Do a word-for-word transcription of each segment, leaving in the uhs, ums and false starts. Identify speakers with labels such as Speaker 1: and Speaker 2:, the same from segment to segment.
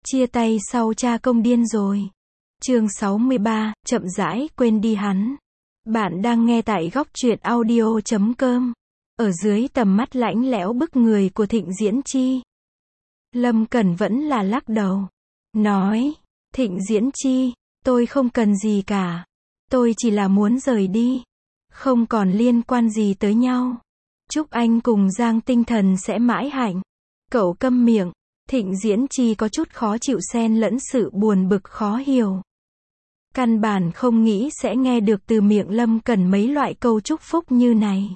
Speaker 1: Chia tay sau cha công điên rồi. Chương sáu mươi ba, chậm rãi quên đi hắn. Bạn đang nghe tại góc truyện audio chấm com. Ở dưới tầm mắt lãnh lẽo bức người của Thịnh Diễn Chi, Lâm Cẩn vẫn là lắc đầu. Nói, Thịnh Diễn Chi, tôi không cần gì cả. Tôi chỉ là muốn rời đi. Không còn liên quan gì tới nhau. Chúc anh cùng Giang Tinh Thần sẽ mãi hạnh. Cậu câm miệng. Thịnh Diễn Chi có chút khó chịu xen lẫn sự buồn bực khó hiểu. Căn bản không nghĩ sẽ nghe được từ miệng Lâm Cẩn mấy loại câu chúc phúc như này.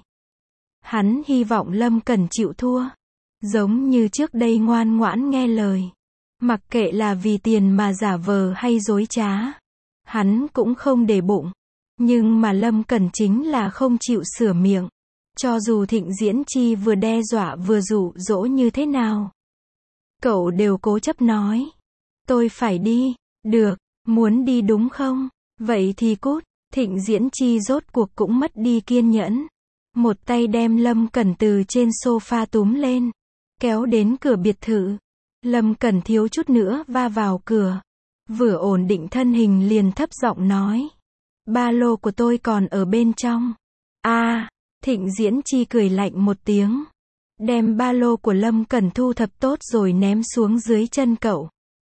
Speaker 1: Hắn hy vọng Lâm Cẩn chịu thua. Giống như trước đây ngoan ngoãn nghe lời. Mặc kệ là vì tiền mà giả vờ hay dối trá. Hắn cũng không để bụng. Nhưng mà Lâm Cẩn chính là không chịu sửa miệng. Cho dù Thịnh Diễn Chi vừa đe dọa vừa dụ dỗ như thế nào, cậu đều cố chấp nói. Tôi phải đi. Được, muốn đi đúng không? Vậy thì cút. Thịnh Diễn Chi rốt cuộc cũng mất đi kiên nhẫn. Một tay đem Lâm Cẩn từ trên sofa túm lên. Kéo đến cửa biệt thự. Lâm Cẩn thiếu chút nữa va vào cửa. Vừa ổn định thân hình liền thấp giọng nói. Ba lô của tôi còn ở bên trong. A, à, Thịnh Diễn Chi cười lạnh một tiếng. Đem ba lô của Lâm Cẩn thu thập tốt rồi ném xuống dưới chân cậu.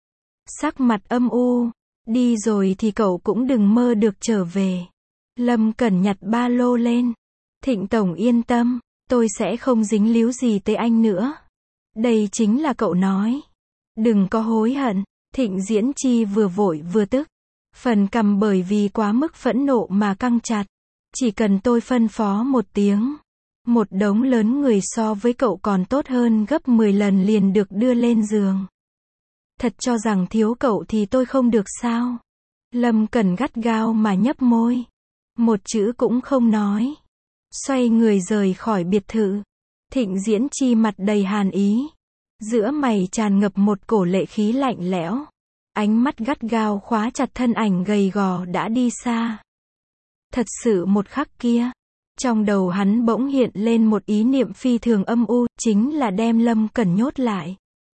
Speaker 1: Sắc mặt âm u. Đi rồi thì cậu cũng đừng mơ được trở về. Lâm Cẩn nhặt ba lô lên. Thịnh Tổng yên tâm. Tôi sẽ không dính líu gì tới anh nữa. Đây chính là cậu nói. Đừng có hối hận. Thịnh Diễn Chi vừa vội vừa tức. Phần cằm bởi vì quá mức phẫn nộ mà căng chặt. Chỉ cần tôi phân phó một tiếng. Một đống lớn người so với cậu còn tốt hơn gấp mười lần liền được đưa lên giường. Thật cho rằng thiếu cậu thì tôi không được sao? Lâm Cẩn gắt gao mà nhấp môi. Một chữ cũng không nói. Xoay người rời khỏi biệt thự. Thịnh Diễn Chi mặt đầy hàn ý. Giữa mày tràn ngập một cổ lệ khí lạnh lẽo. Ánh mắt gắt gao khóa chặt thân ảnh gầy gò đã đi xa. Thật sự một khắc kia, trong đầu hắn bỗng hiện lên một ý niệm phi thường âm u, chính là đem Lâm Cẩn nhốt lại.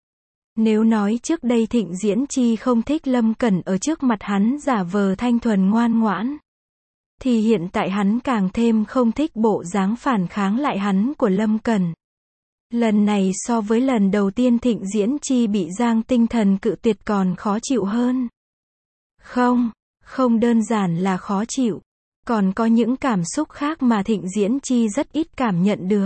Speaker 1: Nếu nói trước đây Thịnh Diễn Chi không thích Lâm Cẩn ở trước mặt hắn giả vờ thanh thuần ngoan ngoãn, thì hiện tại hắn càng thêm không thích bộ dáng phản kháng lại hắn của Lâm Cẩn. Lần này so với lần đầu tiên Thịnh Diễn Chi bị Giang Tinh Thần cự tuyệt còn khó chịu hơn. Không, không đơn giản là khó chịu. Còn có những cảm xúc khác mà Thịnh Diễn Chi rất ít cảm nhận được.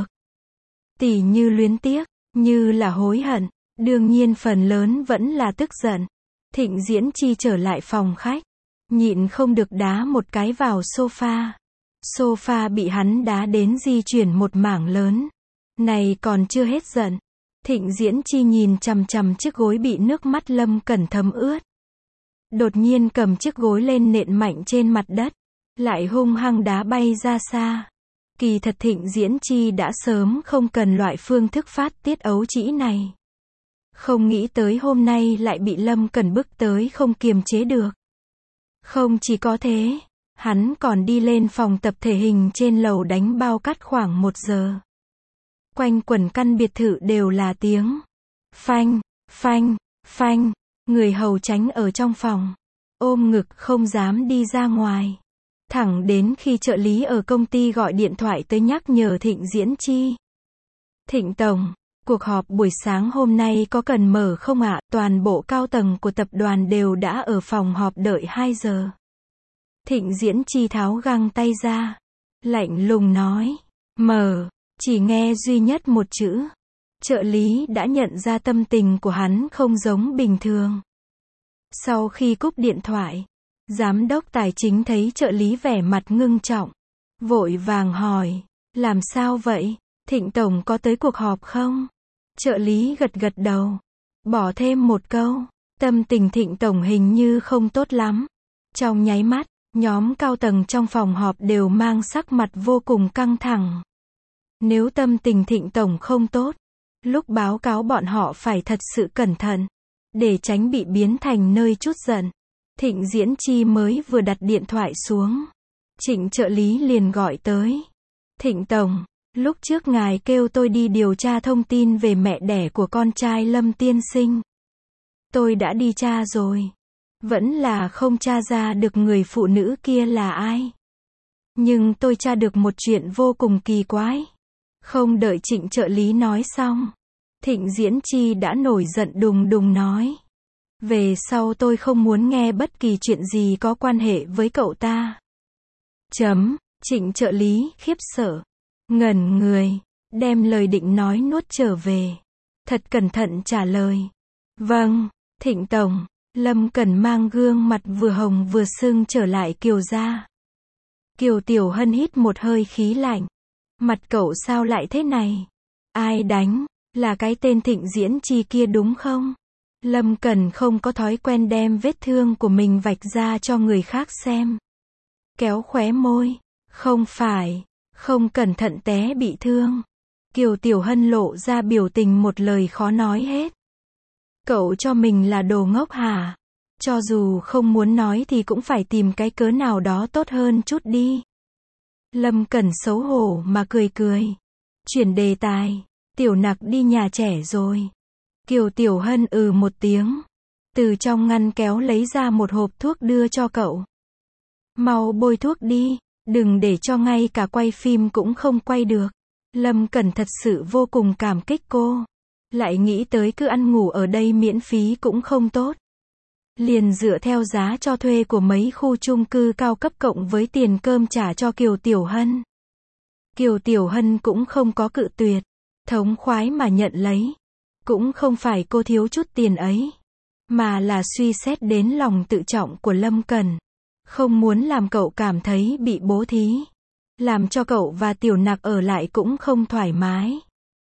Speaker 1: Tỉ như luyến tiếc, như là hối hận, đương nhiên phần lớn vẫn là tức giận. Thịnh Diễn Chi trở lại phòng khách, nhịn không được đá một cái vào sofa. Sofa bị hắn đá đến di chuyển một mảng lớn. Này còn chưa hết giận. Thịnh Diễn Chi nhìn chằm chằm chiếc gối bị nước mắt Lâm Cẩn thấm ướt. Đột nhiên cầm chiếc gối lên nện mạnh trên mặt đất. Lại hung hăng đá bay ra xa. Kỳ thật Thịnh Diễn Chi đã sớm không cần loại phương thức phát tiết ấu trĩ này. Không nghĩ tới hôm nay lại bị Lâm Cẩn bức tới không kiềm chế được. Không chỉ có thế, hắn còn đi lên phòng tập thể hình trên lầu đánh bao cát khoảng một giờ. Quanh quẩn căn biệt thự đều là tiếng phanh, phanh, phanh. Người hầu tránh ở trong phòng, ôm ngực không dám đi ra ngoài. Thẳng đến khi trợ lý ở công ty gọi điện thoại tới nhắc nhở Thịnh Diễn Chi. Thịnh Tổng, cuộc họp buổi sáng hôm nay có cần mở không ạ? Toàn bộ cao tầng của tập đoàn đều đã ở phòng họp đợi hai giờ. Thịnh Diễn Chi tháo găng tay ra. Lạnh lùng nói. Mở. Chỉ nghe duy nhất một chữ. Trợ lý đã nhận ra tâm tình của hắn không giống bình thường. Sau khi cúp điện thoại, Giám đốc tài chính thấy trợ lý vẻ mặt ngưng trọng. Vội vàng hỏi. Làm sao vậy? Thịnh Tổng có tới cuộc họp không? Trợ lý gật gật đầu. Bỏ thêm một câu. Tâm tình Thịnh Tổng hình như không tốt lắm. Trong nháy mắt, nhóm cao tầng trong phòng họp đều mang sắc mặt vô cùng căng thẳng. Nếu tâm tình Thịnh Tổng không tốt, lúc báo cáo bọn họ phải thật sự cẩn thận. Để tránh bị biến thành nơi chút giận. Thịnh Diễn Chi mới vừa đặt điện thoại xuống. Trịnh trợ lý liền gọi tới. Thịnh Tổng, lúc trước ngài kêu tôi đi điều tra thông tin về mẹ đẻ của con trai Lâm tiên sinh. Tôi đã đi tra rồi. Vẫn là không tra ra được người phụ nữ kia là ai. Nhưng tôi tra được một chuyện vô cùng kỳ quái. Không đợi Trịnh trợ lý nói xong, Thịnh Diễn Chi đã nổi giận đùng đùng nói. Về sau tôi không muốn nghe bất kỳ chuyện gì có quan hệ với cậu ta. Chấm, Trịnh trợ lý khiếp sợ, ngẩn người, đem lời định nói nuốt trở về. Thật cẩn thận trả lời. Vâng, Thịnh Tổng. Lâm Cẩn mang gương mặt vừa hồng vừa sưng trở lại Kiều gia. Kiều Tiểu Hân hít một hơi khí lạnh. Mặt cậu sao lại thế này? Ai đánh? Là cái tên Thịnh Diễn Chi kia đúng không? Lâm Cẩn không có thói quen đem vết thương của mình vạch ra cho người khác xem. Kéo khóe môi. Không phải. Không cẩn thận té bị thương. Kiều Tiểu Hân lộ ra biểu tình một lời khó nói hết. Cậu cho mình là đồ ngốc hả? Cho dù không muốn nói thì cũng phải tìm cái cớ nào đó tốt hơn chút đi. Lâm Cẩn xấu hổ mà cười cười. Chuyển đề tài. Tiểu Nặc đi nhà trẻ rồi. Kiều Tiểu Hân ừ một tiếng. Từ trong ngăn kéo lấy ra một hộp thuốc đưa cho cậu. Mau bôi thuốc đi. Đừng để cho ngay cả quay phim cũng không quay được. Lâm Cẩn thật sự vô cùng cảm kích cô. Lại nghĩ tới cứ ăn ngủ ở đây miễn phí cũng không tốt. Liền dựa theo giá cho thuê của mấy khu chung cư cao cấp cộng với tiền cơm trả cho Kiều Tiểu Hân. Kiều Tiểu Hân cũng không có cự tuyệt. Thống khoái mà nhận lấy. Cũng không phải cô thiếu chút tiền ấy. Mà là suy xét đến lòng tự trọng của Lâm Cẩn. Không muốn làm cậu cảm thấy bị bố thí. Làm cho cậu và Tiểu Nặc ở lại cũng không thoải mái.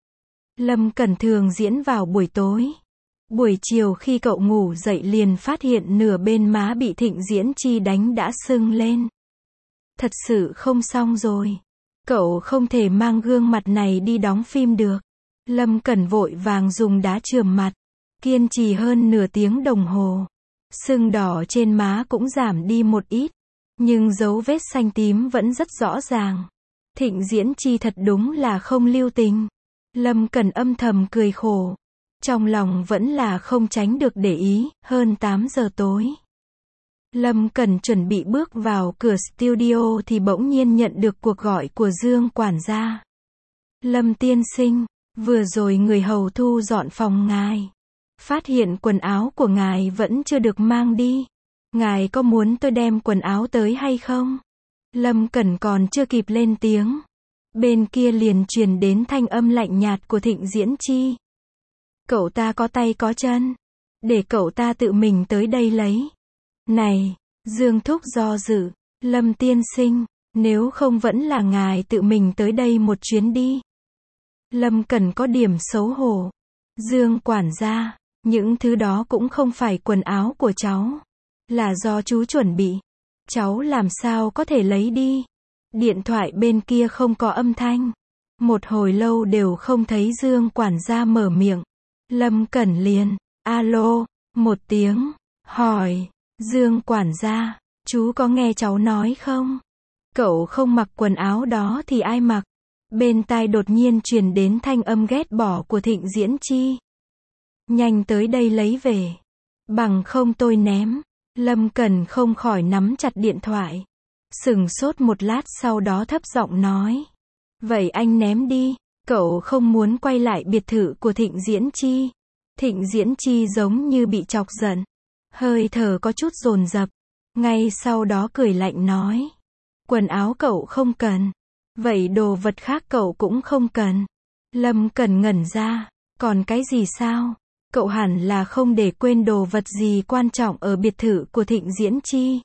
Speaker 1: Lâm Cẩn thường diễn vào buổi tối. Buổi chiều khi cậu ngủ dậy liền phát hiện nửa bên má bị Thịnh Diễn Chi đánh đã sưng lên. Thật sự không xong rồi. Cậu không thể mang gương mặt này đi đóng phim được. Lâm Cẩn vội vàng dùng đá chườm mặt. Kiên trì hơn nửa tiếng đồng hồ. Sưng đỏ trên má cũng giảm đi một ít. Nhưng dấu vết xanh tím vẫn rất rõ ràng. Thịnh Diễn Chi thật đúng là không lưu tình. Lâm Cẩn âm thầm cười khổ. Trong lòng vẫn là không tránh được để ý. Hơn tám giờ tối. Lâm Cẩn chuẩn bị bước vào cửa studio thì bỗng nhiên nhận được cuộc gọi của Dương quản gia. Lâm tiên sinh, vừa rồi người hầu thu dọn phòng ngài. Phát hiện quần áo của ngài vẫn chưa được mang đi. Ngài có muốn tôi đem quần áo tới hay không? Lâm Cẩn còn chưa kịp lên tiếng. Bên kia liền truyền đến thanh âm lạnh nhạt của Thịnh Diễn Chi. Cậu ta có tay có chân. Để cậu ta tự mình tới đây lấy. Này, Dương Thúc do dự. Lâm tiên sinh, nếu không vẫn là ngài tự mình tới đây một chuyến đi. Lâm Cẩn có điểm xấu hổ. Dương quản gia, những thứ đó cũng không phải quần áo của cháu. Là do chú chuẩn bị. Cháu làm sao có thể lấy đi. Điện thoại bên kia không có âm thanh. Một hồi lâu đều không thấy Dương quản gia mở miệng. Lâm Cẩn liền, alo, một tiếng, hỏi, Dương quản gia, chú có nghe cháu nói không? Cậu không mặc quần áo đó thì ai mặc? Bên tai đột nhiên truyền đến thanh âm ghét bỏ của Thịnh Diễn Chi. Nhanh tới đây lấy về. Bằng không tôi ném. Lâm Cẩn không khỏi nắm chặt điện thoại. Sửng sốt một lát sau đó thấp giọng nói. Vậy anh ném đi. Cậu không muốn quay lại biệt thự của Thịnh Diễn Chi. Thịnh Diễn Chi giống như bị chọc giận. Hơi thở có chút dồn dập. Ngay sau đó cười lạnh nói. Quần áo cậu không cần. Vậy đồ vật khác cậu cũng không cần. Lâm Cẩn ngẩn ra. Còn cái gì sao? Cậu hẳn là không để quên đồ vật gì quan trọng ở biệt thự của Thịnh Diễn Chi.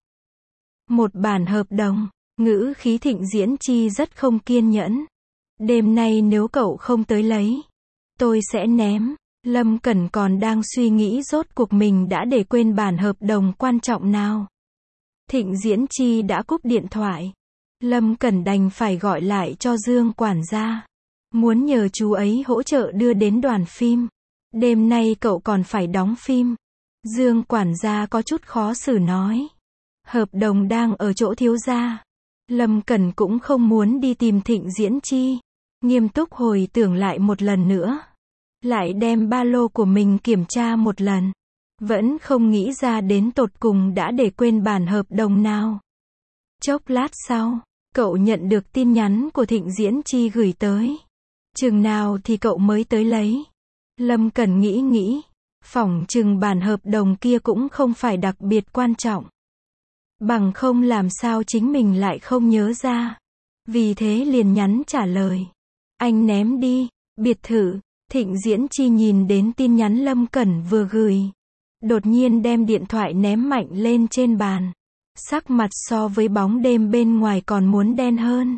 Speaker 1: Một bản hợp đồng. Ngữ khí Thịnh Diễn Chi rất không kiên nhẫn. Đêm nay nếu cậu không tới lấy, tôi sẽ ném. Lâm Cẩn còn đang suy nghĩ rốt cuộc mình đã để quên bản hợp đồng quan trọng nào. Thịnh Diễn Chi đã cúp điện thoại. Lâm Cẩn đành phải gọi lại cho Dương quản gia. Muốn nhờ chú ấy hỗ trợ đưa đến đoàn phim. Đêm nay cậu còn phải đóng phim. Dương quản gia có chút khó xử nói. Hợp đồng đang ở chỗ thiếu gia. Lâm Cẩn cũng không muốn đi tìm Thịnh Diễn Chi. Nghiêm túc hồi tưởng lại một lần nữa. Lại đem ba lô của mình kiểm tra một lần. Vẫn không nghĩ ra đến tột cùng đã để quên bản hợp đồng nào. Chốc lát sau, cậu nhận được tin nhắn của Thịnh Diễn Chi gửi tới. Chừng nào thì cậu mới tới lấy. Lâm Cẩn nghĩ nghĩ, phỏng chừng bản hợp đồng kia cũng không phải đặc biệt quan trọng. Bằng không làm sao chính mình lại không nhớ ra. Vì thế liền nhắn trả lời. Anh ném đi, biệt thự. Thịnh Diễn Chi nhìn đến tin nhắn Lâm Cẩn vừa gửi. Đột nhiên đem điện thoại ném mạnh lên trên bàn. Sắc mặt so với bóng đêm bên ngoài còn muốn đen hơn.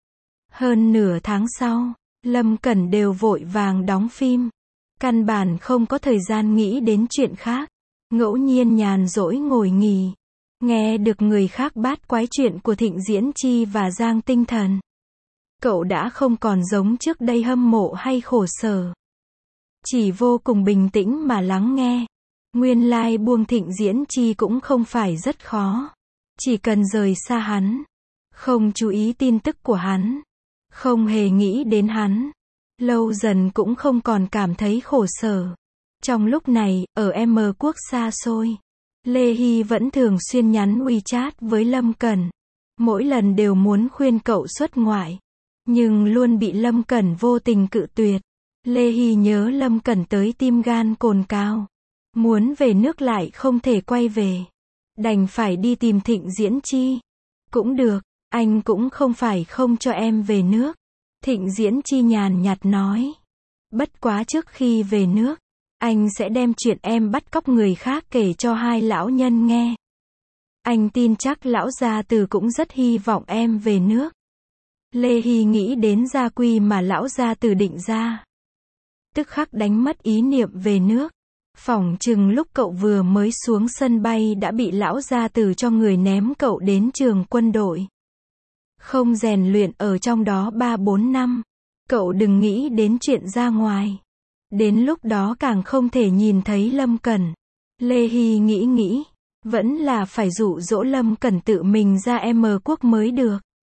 Speaker 1: Hơn nửa tháng sau, Lâm Cẩn đều vội vàng đóng phim. Căn bản không có thời gian nghĩ đến chuyện khác. Ngẫu nhiên nhàn rỗi ngồi nghỉ. Nghe được người khác bát quái chuyện của Thịnh Diễn Chi và Giang Tinh Thần. Cậu đã không còn giống trước đây hâm mộ hay khổ sở. Chỉ vô cùng bình tĩnh mà lắng nghe. Nguyên lai buông Thịnh Diễn Chi cũng không phải rất khó. Chỉ cần rời xa hắn. Không chú ý tin tức của hắn. Không hề nghĩ đến hắn. Lâu dần cũng không còn cảm thấy khổ sở. Trong lúc này, ở M quốc xa xôi, Lê Hy vẫn thường xuyên nhắn WeChat với Lâm Cẩn. Mỗi lần đều muốn khuyên cậu xuất ngoại. Nhưng luôn bị Lâm Cẩn vô tình cự tuyệt. Lê Hy nhớ Lâm Cẩn tới tim gan cồn cào. Muốn về nước lại không thể quay về. Đành phải đi tìm Thịnh Diễn Chi. Cũng được, anh cũng không phải không cho em về nước. Thịnh Diễn Chi nhàn nhạt nói. Bất quá trước khi về nước, anh sẽ đem chuyện em bắt cóc người khác kể cho hai lão nhân nghe. Anh tin chắc lão gia tử cũng rất hy vọng em về nước. Lê Hy nghĩ đến gia quy mà lão gia tử định ra. Tức khắc đánh mất ý niệm về nước. Phỏng chừng lúc cậu vừa mới xuống sân bay đã bị lão gia tử cho người ném cậu đến trường quân đội. Không rèn luyện ở trong đó ba bốn năm. Cậu đừng nghĩ đến chuyện ra ngoài. Đến lúc đó càng không thể nhìn thấy Lâm Cẩn. Lê Hy nghĩ nghĩ. Vẫn là phải dụ dỗ Lâm Cẩn tự mình ra M quốc mới được.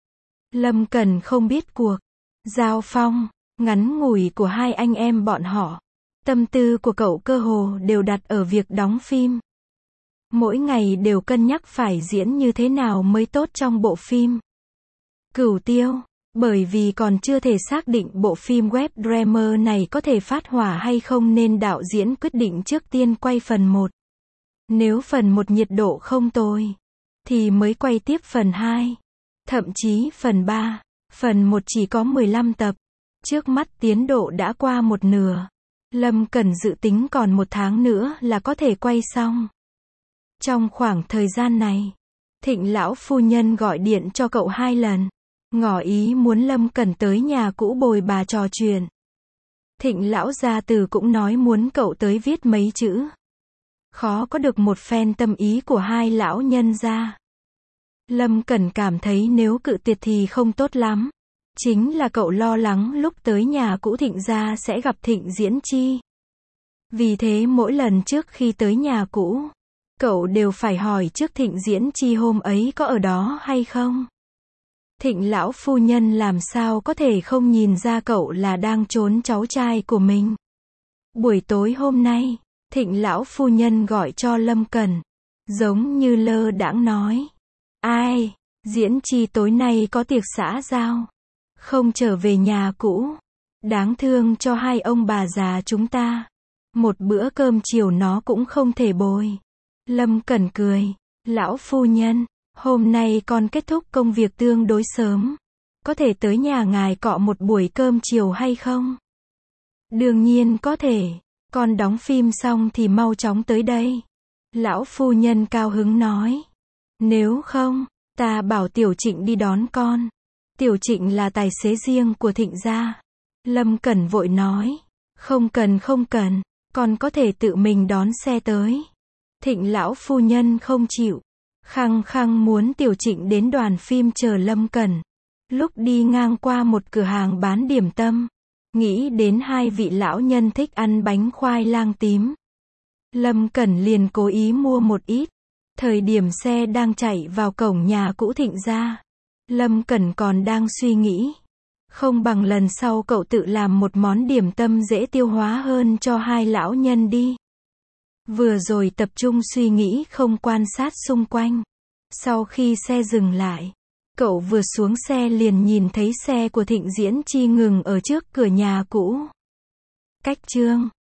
Speaker 1: Lâm Cẩn không biết cuộc giao phong ngắn ngủi của hai anh em bọn họ. Tâm tư của cậu cơ hồ đều đặt ở việc đóng phim. Mỗi ngày đều cân nhắc phải diễn như thế nào mới tốt trong bộ phim. Cửu Tiêu, bởi vì còn chưa thể xác định bộ phim web drama này có thể phát hỏa hay không nên đạo diễn quyết định trước tiên quay phần một. Nếu phần một nhiệt độ không tồi, thì mới quay tiếp phần hai. Thậm chí phần ba, phần một chỉ có mười lăm tập. Trước mắt tiến độ đã qua một nửa. Lâm Cẩn dự tính còn một tháng nữa là có thể quay xong. Trong khoảng thời gian này, Thịnh lão phu nhân gọi điện cho cậu hai lần. Ngỏ ý muốn Lâm Cẩn tới nhà cũ bồi bà trò chuyện. Thịnh lão gia tử cũng nói muốn cậu tới viết mấy chữ. Khó có được một phen tâm ý của hai lão nhân gia. Lâm Cẩn cảm thấy nếu cự tuyệt thì không tốt lắm. Chính là cậu lo lắng lúc tới nhà cũ Thịnh gia sẽ gặp Thịnh Diễn Chi. Vì thế mỗi lần trước khi tới nhà cũ, cậu đều phải hỏi trước Thịnh Diễn Chi hôm ấy có ở đó hay không. Thịnh lão phu nhân làm sao có thể không nhìn ra cậu là đang trốn cháu trai của mình. Buổi tối hôm nay, Thịnh lão phu nhân gọi cho Lâm Cẩn, giống như lơ đãng nói. Ai, Diễn Chi tối nay có tiệc xã giao, không trở về nhà cũ. Đáng thương cho hai ông bà già chúng ta. Một bữa cơm chiều nó cũng không thể bồi. Lâm Cẩn cười. Lão phu nhân, hôm nay con kết thúc công việc tương đối sớm. Có thể tới nhà ngài cọ một buổi cơm chiều hay không? Đương nhiên có thể. Con đóng phim xong thì mau chóng tới đây. Lão phu nhân cao hứng nói. Nếu không, ta bảo Tiểu Trịnh đi đón con. Tiểu Trịnh là tài xế riêng của Thịnh gia. Lâm Cẩn vội nói. Không cần không cần, con có thể tự mình đón xe tới. Thịnh lão phu nhân không chịu. Khăng khăng muốn Tiểu Trịnh đến đoàn phim chờ Lâm Cẩn. Lúc đi ngang qua một cửa hàng bán điểm tâm, nghĩ đến hai vị lão nhân thích ăn bánh khoai lang tím. Lâm Cẩn liền cố ý mua một ít. Thời điểm xe đang chạy vào cổng nhà cũ Thịnh gia, Lâm Cẩn còn đang suy nghĩ. Không bằng lần sau cậu tự làm một món điểm tâm dễ tiêu hóa hơn cho hai lão nhân đi. Vừa rồi tập trung suy nghĩ không quan sát xung quanh. Sau khi xe dừng lại, cậu vừa xuống xe liền nhìn thấy xe của Thịnh Diễn Chi ngừng ở trước cửa nhà cũ. Cách chương